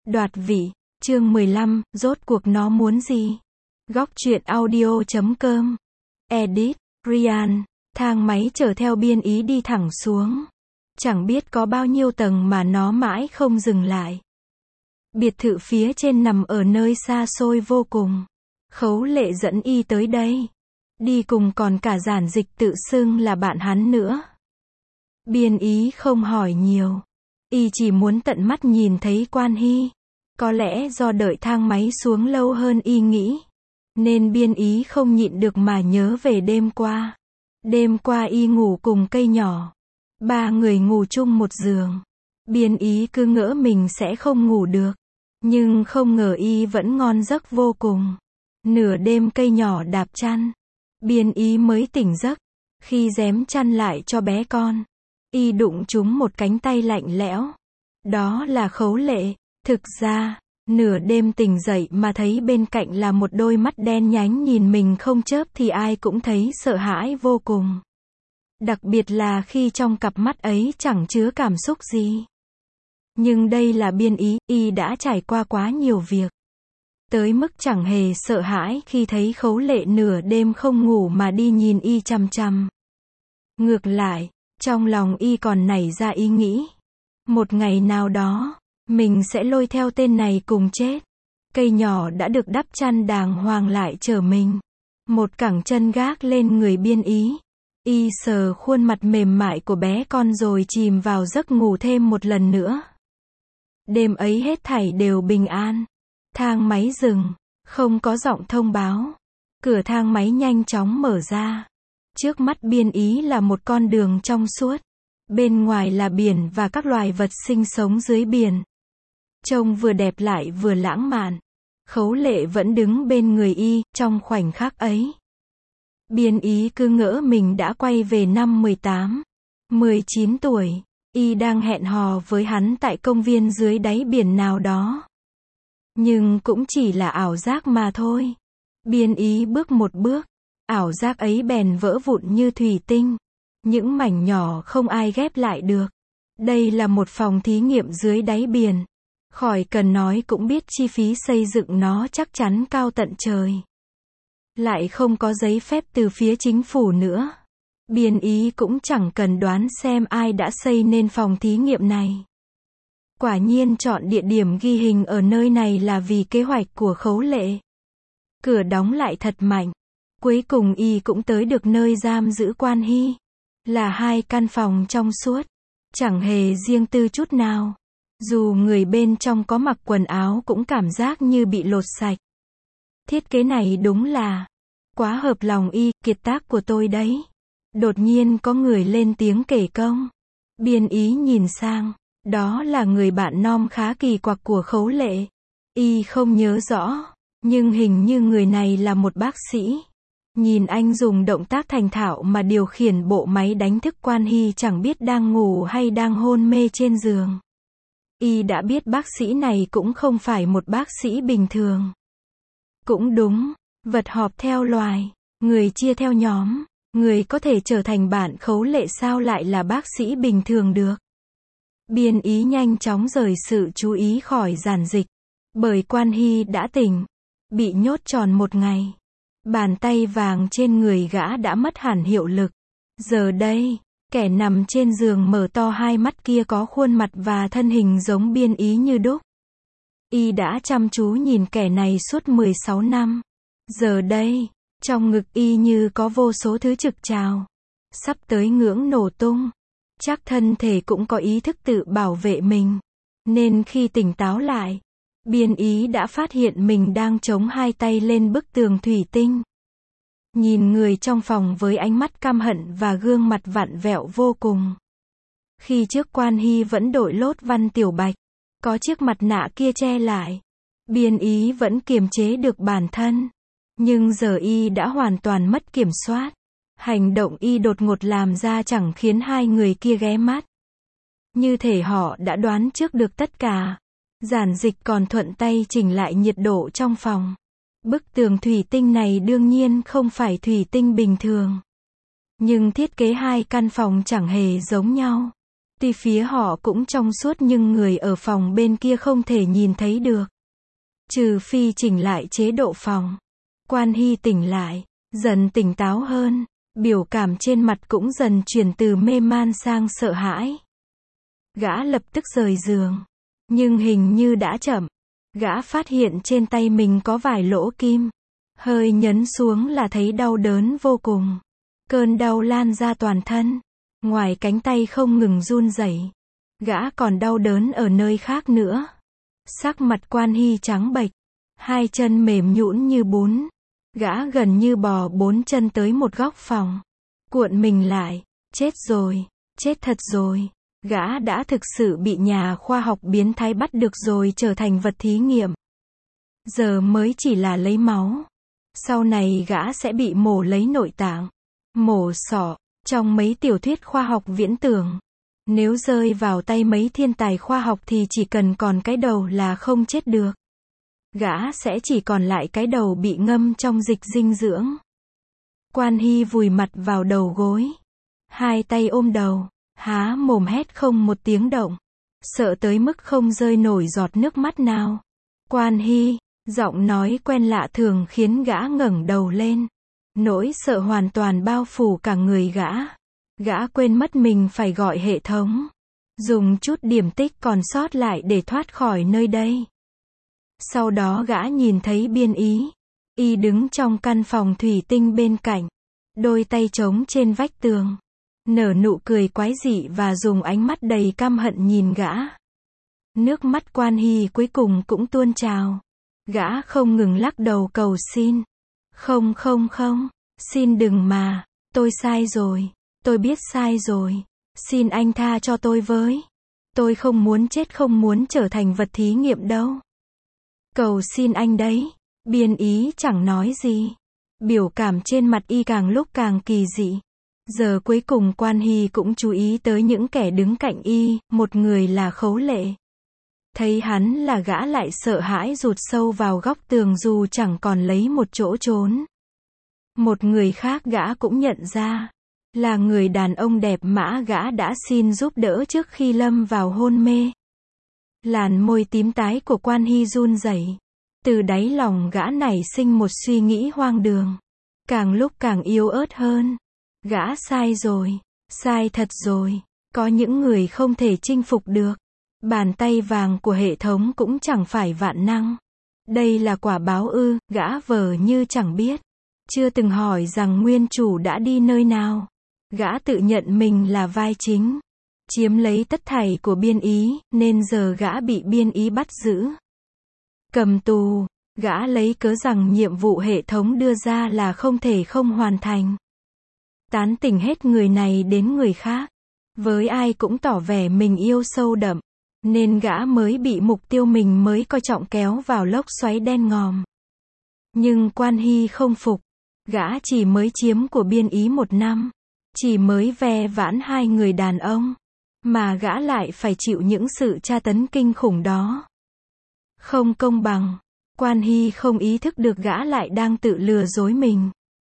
Đoạt vị, chương 15, rốt cuộc nó muốn gì? Góc truyện audio.com. Edit, Ryan. Thang máy chở theo Biên Ý đi thẳng xuống. Chẳng biết có bao nhiêu tầng mà nó mãi không dừng lại. Biệt thự phía trên nằm ở nơi xa xôi vô cùng. Khấu Lệ dẫn y tới đây. Đi cùng còn cả Giản Dịch tự xưng là bạn hắn nữa. Biên Ý không hỏi nhiều. Y chỉ muốn tận mắt nhìn thấy Quan Hy. Có lẽ do đợi thang máy xuống lâu hơn y nghĩ. Nên Biên Ý không nhịn được mà nhớ về đêm qua. Đêm qua y ngủ cùng cây nhỏ. Ba người ngủ chung một giường. Biên Ý cứ ngỡ mình sẽ không ngủ được. Nhưng không ngờ y vẫn ngon giấc vô cùng. Nửa đêm cây nhỏ đạp chăn. Biên Ý mới tỉnh giấc. Khi rém chăn lại cho bé con, y đụng trúng một cánh tay lạnh lẽo. Đó là Khấu Lệ. Thực ra, nửa đêm tỉnh dậy mà thấy bên cạnh là một đôi mắt đen nhánh nhìn mình không chớp thì ai cũng thấy sợ hãi vô cùng. Đặc biệt là khi trong cặp mắt ấy chẳng chứa cảm xúc gì. Nhưng đây là Biên Ý, y đã trải qua quá nhiều việc. Tới mức chẳng hề sợ hãi khi thấy Khấu Lệ nửa đêm không ngủ mà đi nhìn y chằm chằm. Ngược lại, trong lòng y còn nảy ra ý nghĩ. Một ngày nào đó, mình sẽ lôi theo tên này cùng chết. Cây nhỏ đã được đắp chăn đàng hoàng lại chở mình. Một cẳng chân gác lên người Biên Ý. Y sờ khuôn mặt mềm mại của bé con rồi chìm vào giấc ngủ thêm một lần nữa. Đêm ấy hết thảy đều bình an. Thang máy dừng, không có giọng thông báo. Cửa thang máy nhanh chóng mở ra. Trước mắt Biên Ý là một con đường trong suốt. Bên ngoài là biển và các loài vật sinh sống dưới biển. Trông vừa đẹp lại vừa lãng mạn. Khấu Lệ vẫn đứng bên người y, trong khoảnh khắc ấy. Biên Ý cứ ngỡ mình đã quay về năm 18, 19 tuổi. Y đang hẹn hò với hắn tại công viên dưới đáy biển nào đó. Nhưng cũng chỉ là ảo giác mà thôi. Biên Ý bước một bước. Ảo giác ấy bèn vỡ vụn như thủy tinh. Những mảnh nhỏ không ai ghép lại được. Đây là một phòng thí nghiệm dưới đáy biển. Khỏi cần nói cũng biết chi phí xây dựng nó chắc chắn cao tận trời. Lại không có giấy phép từ phía chính phủ nữa. Biên Ý cũng chẳng cần đoán xem ai đã xây nên phòng thí nghiệm này. Quả nhiên chọn địa điểm ghi hình ở nơi này là vì kế hoạch của Khấu Lệ. Cửa đóng lại thật mạnh. Cuối cùng y cũng tới được nơi giam giữ Quan Hy. Là hai căn phòng trong suốt. Chẳng hề riêng tư chút nào. Dù người bên trong có mặc quần áo cũng cảm giác như bị lột sạch. Thiết kế này đúng là quá hợp lòng y, kiệt tác của tôi đấy. Đột nhiên có người lên tiếng kể công. Biên Ý nhìn sang. Đó là người bạn nom khá kỳ quặc của Khấu Lệ. Y không nhớ rõ. Nhưng hình như người này là một bác sĩ. Nhìn anh dùng động tác thành thạo mà điều khiển bộ máy đánh thức Quan Hy chẳng biết đang ngủ hay đang hôn mê trên giường. Y đã biết bác sĩ này cũng không phải một bác sĩ bình thường. Cũng đúng, vật họp theo loài, người chia theo nhóm, người có thể trở thành bạn Khấu Lệ sao lại là bác sĩ bình thường được. Biên Ý nhanh chóng rời sự chú ý khỏi Giản Dịch. Bởi Quan Hy đã tỉnh, bị nhốt tròn một ngày. Bàn tay vàng trên người gã đã mất hẳn hiệu lực. Giờ đây, kẻ nằm trên giường mở to hai mắt kia có khuôn mặt và thân hình giống Biên Ý như đúc. Y đã chăm chú nhìn kẻ này suốt 16 năm. Giờ đây, trong ngực y như có vô số thứ trực trào. Sắp tới ngưỡng nổ tung. Chắc thân thể cũng có ý thức tự bảo vệ mình. Nên khi tỉnh táo lại, Biên Ý đã phát hiện mình đang chống hai tay lên bức tường thủy tinh. Nhìn người trong phòng với ánh mắt căm hận và gương mặt vặn vẹo vô cùng. Khi trước Quan Hy vẫn đội lốt Văn Tiểu Bạch. Có chiếc mặt nạ kia che lại. Biên Ý vẫn kiềm chế được bản thân. Nhưng giờ y đã hoàn toàn mất kiểm soát. Hành động y đột ngột làm ra chẳng khiến hai người kia ghé mắt. Như thể họ đã đoán trước được tất cả. Giản Dịch còn thuận tay chỉnh lại nhiệt độ trong phòng. Bức tường thủy tinh này đương nhiên không phải thủy tinh bình thường. Nhưng thiết kế hai căn phòng chẳng hề giống nhau. Tuy phía họ cũng trong suốt nhưng người ở phòng bên kia không thể nhìn thấy được. Trừ phi chỉnh lại chế độ phòng. Quan Hy tỉnh lại, dần tỉnh táo hơn, biểu cảm trên mặt cũng dần chuyển từ mê man sang sợ hãi. Gã lập tức rời giường. Nhưng hình như đã chậm. Gã phát hiện trên tay mình có vài lỗ kim. Hơi nhấn xuống là thấy đau đớn vô cùng. Cơn đau lan ra toàn thân. Ngoài cánh tay không ngừng run rẩy, gã còn đau đớn ở nơi khác nữa. Sắc mặt Quan Hy trắng bệch, hai chân mềm nhũn như bún. Gã gần như bò 4 chân tới một góc phòng. Cuộn mình lại, chết rồi, chết thật rồi. Gã đã thực sự bị nhà khoa học biến thái bắt được rồi, trở thành vật thí nghiệm. Giờ mới chỉ là lấy máu. Sau này gã sẽ bị mổ lấy nội tạng, mổ sọ. Trong mấy tiểu thuyết khoa học viễn tưởng, nếu rơi vào tay mấy thiên tài khoa học thì chỉ cần còn cái đầu là không chết được. Gã sẽ chỉ còn lại cái đầu bị ngâm trong dịch dinh dưỡng. Quan Hy vùi mặt vào đầu gối, hai tay ôm đầu, há mồm hét không một tiếng động, sợ tới mức không rơi nổi giọt nước mắt nào. Quan Hy, giọng nói quen lạ thường khiến gã ngẩng đầu lên. Nỗi sợ hoàn toàn bao phủ cả người gã. Gã quên mất mình phải gọi hệ thống. Dùng chút điểm tích còn sót lại để thoát khỏi nơi đây. Sau đó gã nhìn thấy Biên Ý. Y đứng trong căn phòng thủy tinh bên cạnh. Đôi tay trống trên vách tường. Nở nụ cười quái dị và dùng ánh mắt đầy căm hận nhìn gã. Nước mắt Quan Hy cuối cùng cũng tuôn trào. Gã không ngừng lắc đầu cầu xin. Không, xin đừng mà, tôi sai rồi, tôi biết sai rồi, xin anh tha cho tôi với. Tôi không muốn chết, không muốn trở thành vật thí nghiệm đâu. Cầu xin anh đấy. Biên Ý chẳng nói gì. Biểu cảm trên mặt y càng lúc càng kỳ dị. Giờ cuối cùng Quan Hy cũng chú ý tới những kẻ đứng cạnh y, một người là Khấu Lệ. Thấy hắn là gã lại sợ hãi rụt sâu vào góc tường dù chẳng còn lấy một chỗ trốn. Một người khác gã cũng nhận ra, là người đàn ông đẹp mã gã đã xin giúp đỡ trước khi lâm vào hôn mê. Làn môi tím tái của Quan Hy run rẩy. Từ đáy lòng gã nảy sinh một suy nghĩ hoang đường. Càng lúc càng yếu ớt hơn. Gã sai rồi, sai thật rồi. Có những người không thể chinh phục được. Bàn tay vàng của hệ thống cũng chẳng phải vạn năng. Đây là quả báo ư, gã vờ như chẳng biết. Chưa từng hỏi rằng nguyên chủ đã đi nơi nào. Gã tự nhận mình là vai chính. Chiếm lấy tất thảy của Biên Ý, nên giờ gã bị Biên Ý bắt giữ. Cầm tù, gã lấy cớ rằng nhiệm vụ hệ thống đưa ra là không thể không hoàn thành. Tán tỉnh hết người này đến người khác. Với ai cũng tỏ vẻ mình yêu sâu đậm. Nên gã mới bị mục tiêu mình mới coi trọng kéo vào lốc xoáy đen ngòm. Nhưng Quan Hy không phục. Gã chỉ mới chiếm của Biên Ý 1 năm. Chỉ mới ve vãn 2 người đàn ông. Mà gã lại phải chịu những sự tra tấn kinh khủng đó. Không công bằng. Quan Hy không ý thức được gã lại đang tự lừa dối mình.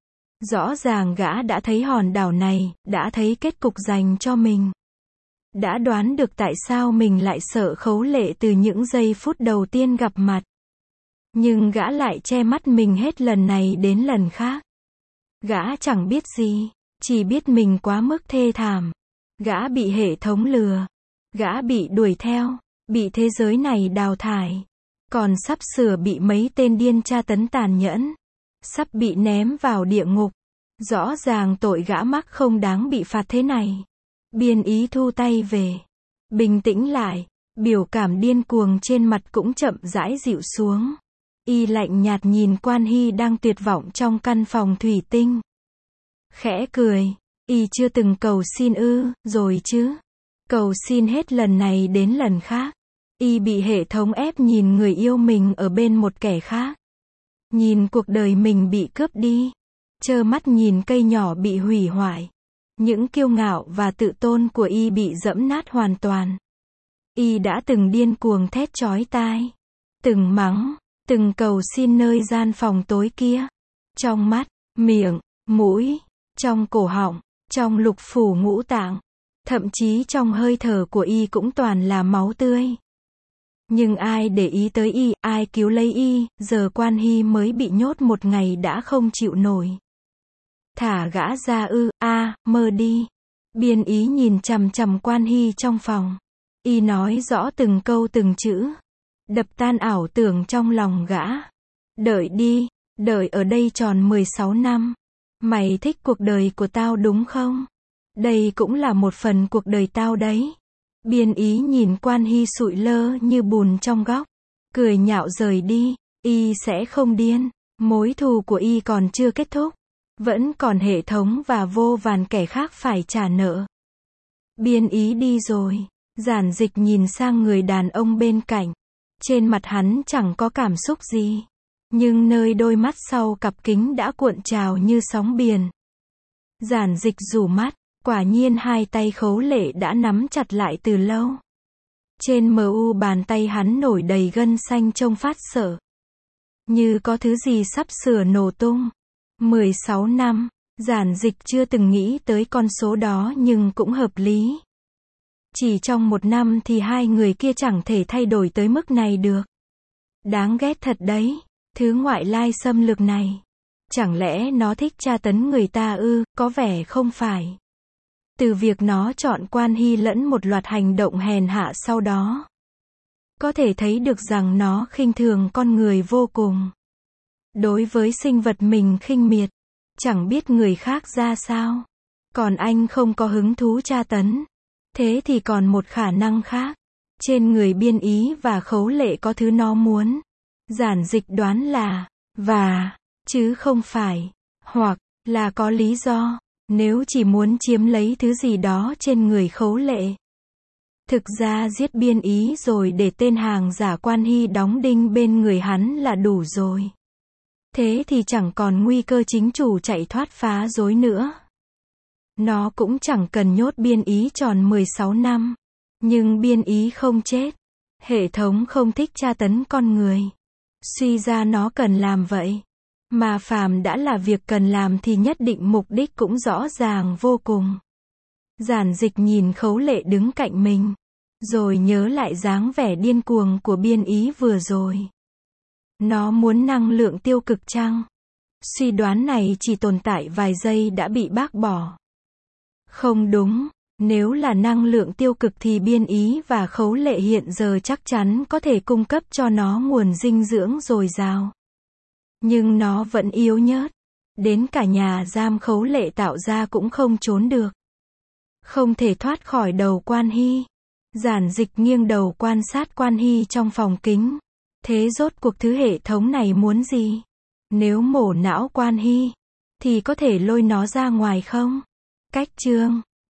Rõ ràng gã đã thấy hòn đảo này, đã thấy kết cục dành cho mình. Đã đoán được tại sao mình lại sợ Khấu Lệ từ những giây phút đầu tiên gặp mặt. Nhưng gã lại che mắt mình hết lần này đến lần khác. Gã chẳng biết gì, chỉ biết mình quá mức thê thảm. Gã bị hệ thống lừa. Gã bị đuổi theo, bị thế giới này đào thải. Còn sắp sửa bị mấy tên điên tra tấn tàn nhẫn. Sắp bị ném vào địa ngục. Rõ ràng tội gã mắc không đáng bị phạt thế này. Biên Ý thu tay về. Bình tĩnh lại. Biểu cảm điên cuồng trên mặt cũng chậm rãi dịu xuống. Y lạnh nhạt nhìn Quan Hy đang tuyệt vọng trong căn phòng thủy tinh. Khẽ cười. Y chưa từng cầu xin ư, rồi chứ. Cầu xin hết lần này đến lần khác. Y bị hệ thống ép nhìn người yêu mình ở bên một kẻ khác. Nhìn cuộc đời mình bị cướp đi. Trơ mắt nhìn cây nhỏ bị hủy hoại. Những kiêu ngạo và tự tôn của Y bị dẫm nát hoàn toàn. Y đã từng điên cuồng thét chói tai. Từng mắng, từng cầu xin nơi gian phòng tối kia. Trong mắt, miệng, mũi, trong cổ họng, trong lục phủ ngũ tạng. Thậm chí trong hơi thở của y cũng toàn là máu tươi. Nhưng ai để ý tới y, ai cứu lấy y, giờ Quan Hy mới bị nhốt một ngày đã không chịu nổi. Thả gã ra ư, mơ đi. Biên ý nhìn chằm chằm Quan Hy trong phòng. Y nói rõ từng câu từng chữ. Đập tan ảo tưởng trong lòng gã. Đợi đi, đợi ở đây tròn 16 năm. Mày thích cuộc đời của tao đúng không? Đây cũng là một phần cuộc đời tao đấy. Biên ý nhìn Quan Hy sụi lơ như bùn trong góc. Cười nhạo rời đi, y sẽ không điên. Mối thù của y còn chưa kết thúc. Vẫn còn hệ thống và vô vàn kẻ khác phải trả nợ. Biên ý đi rồi. Giản Dịch nhìn sang người đàn ông bên cạnh. Trên mặt hắn chẳng có cảm xúc gì. Nhưng nơi đôi mắt sau cặp kính đã cuộn trào như sóng biển. Giản Dịch rủ mắt. Quả nhiên hai tay Khấu Lệ đã nắm chặt lại từ lâu. Trên mu bàn tay hắn nổi đầy gân xanh trông phát sợ. Như có thứ gì sắp sửa nổ tung. 16 năm, Giản Dịch chưa từng nghĩ tới con số đó nhưng cũng hợp lý. Chỉ trong một năm thì hai người kia chẳng thể thay đổi tới mức này được. Đáng ghét thật đấy, thứ ngoại lai xâm lược này. Chẳng lẽ nó thích tra tấn người ta ư, có vẻ không phải. Từ việc nó chọn Quan Hy lẫn một loạt hành động hèn hạ sau đó. Có thể thấy được rằng nó khinh thường con người vô cùng. Đối với sinh vật mình khinh miệt, chẳng biết người khác ra sao. Còn anh không có hứng thú tra tấn. Thế thì còn một khả năng khác. Trên người Biên Ý và Khấu Lệ có thứ nó muốn. Giản Dịch đoán là, chứ không phải, hoặc là có lý do. Nếu chỉ muốn chiếm lấy thứ gì đó trên người Khấu Lệ. Thực ra giết Biên Ý rồi để tên hàng giả Quan Hy đóng đinh bên người hắn là đủ rồi. Thế thì chẳng còn nguy cơ chính chủ chạy thoát phá rối nữa. Nó cũng chẳng cần nhốt Biên Ý tròn 16 năm. Nhưng Biên Ý không chết. Hệ thống không thích tra tấn con người. Suy ra nó cần làm vậy. Mà phàm đã là việc cần làm thì nhất định mục đích cũng rõ ràng vô cùng. Giản Dịch nhìn Khấu Lệ đứng cạnh mình. Rồi nhớ lại dáng vẻ điên cuồng của Biên Ý vừa rồi. Nó muốn năng lượng tiêu cực chăng? Suy đoán này chỉ tồn tại vài giây đã bị bác bỏ. Không đúng, nếu là năng lượng tiêu cực thì Biên Ý và Khấu Lệ hiện giờ chắc chắn có thể cung cấp cho nó nguồn dinh dưỡng dồi dào. Nhưng nó vẫn yếu nhớt. Đến cả nhà giam Khấu Lệ tạo ra cũng không trốn được. Không thể thoát khỏi đầu Quan Hy. Giản Dịch nghiêng đầu quan sát Quan Hy trong phòng kính. Thế rốt cuộc thứ hệ thống này muốn gì? Nếu mổ não Quan Hy, thì có thể lôi nó ra ngoài không? Cách chương